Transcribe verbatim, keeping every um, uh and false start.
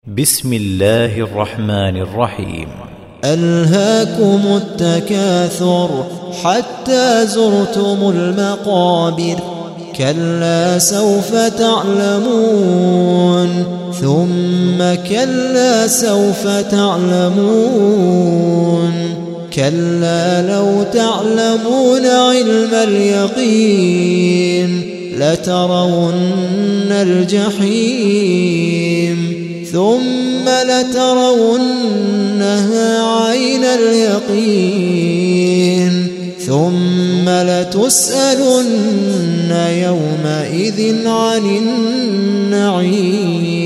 بسم الله الرحمن الرحيم. ألهاكم التكاثر حتى زرتم المقابر، كلا سوف تعلمون ثم كلا سوف تعلمون، كلا لو تعلمون علم اليقين لترون الجحيم ثم لترونها عين اليقين ثم لتسألن يومئذ عن النعيم.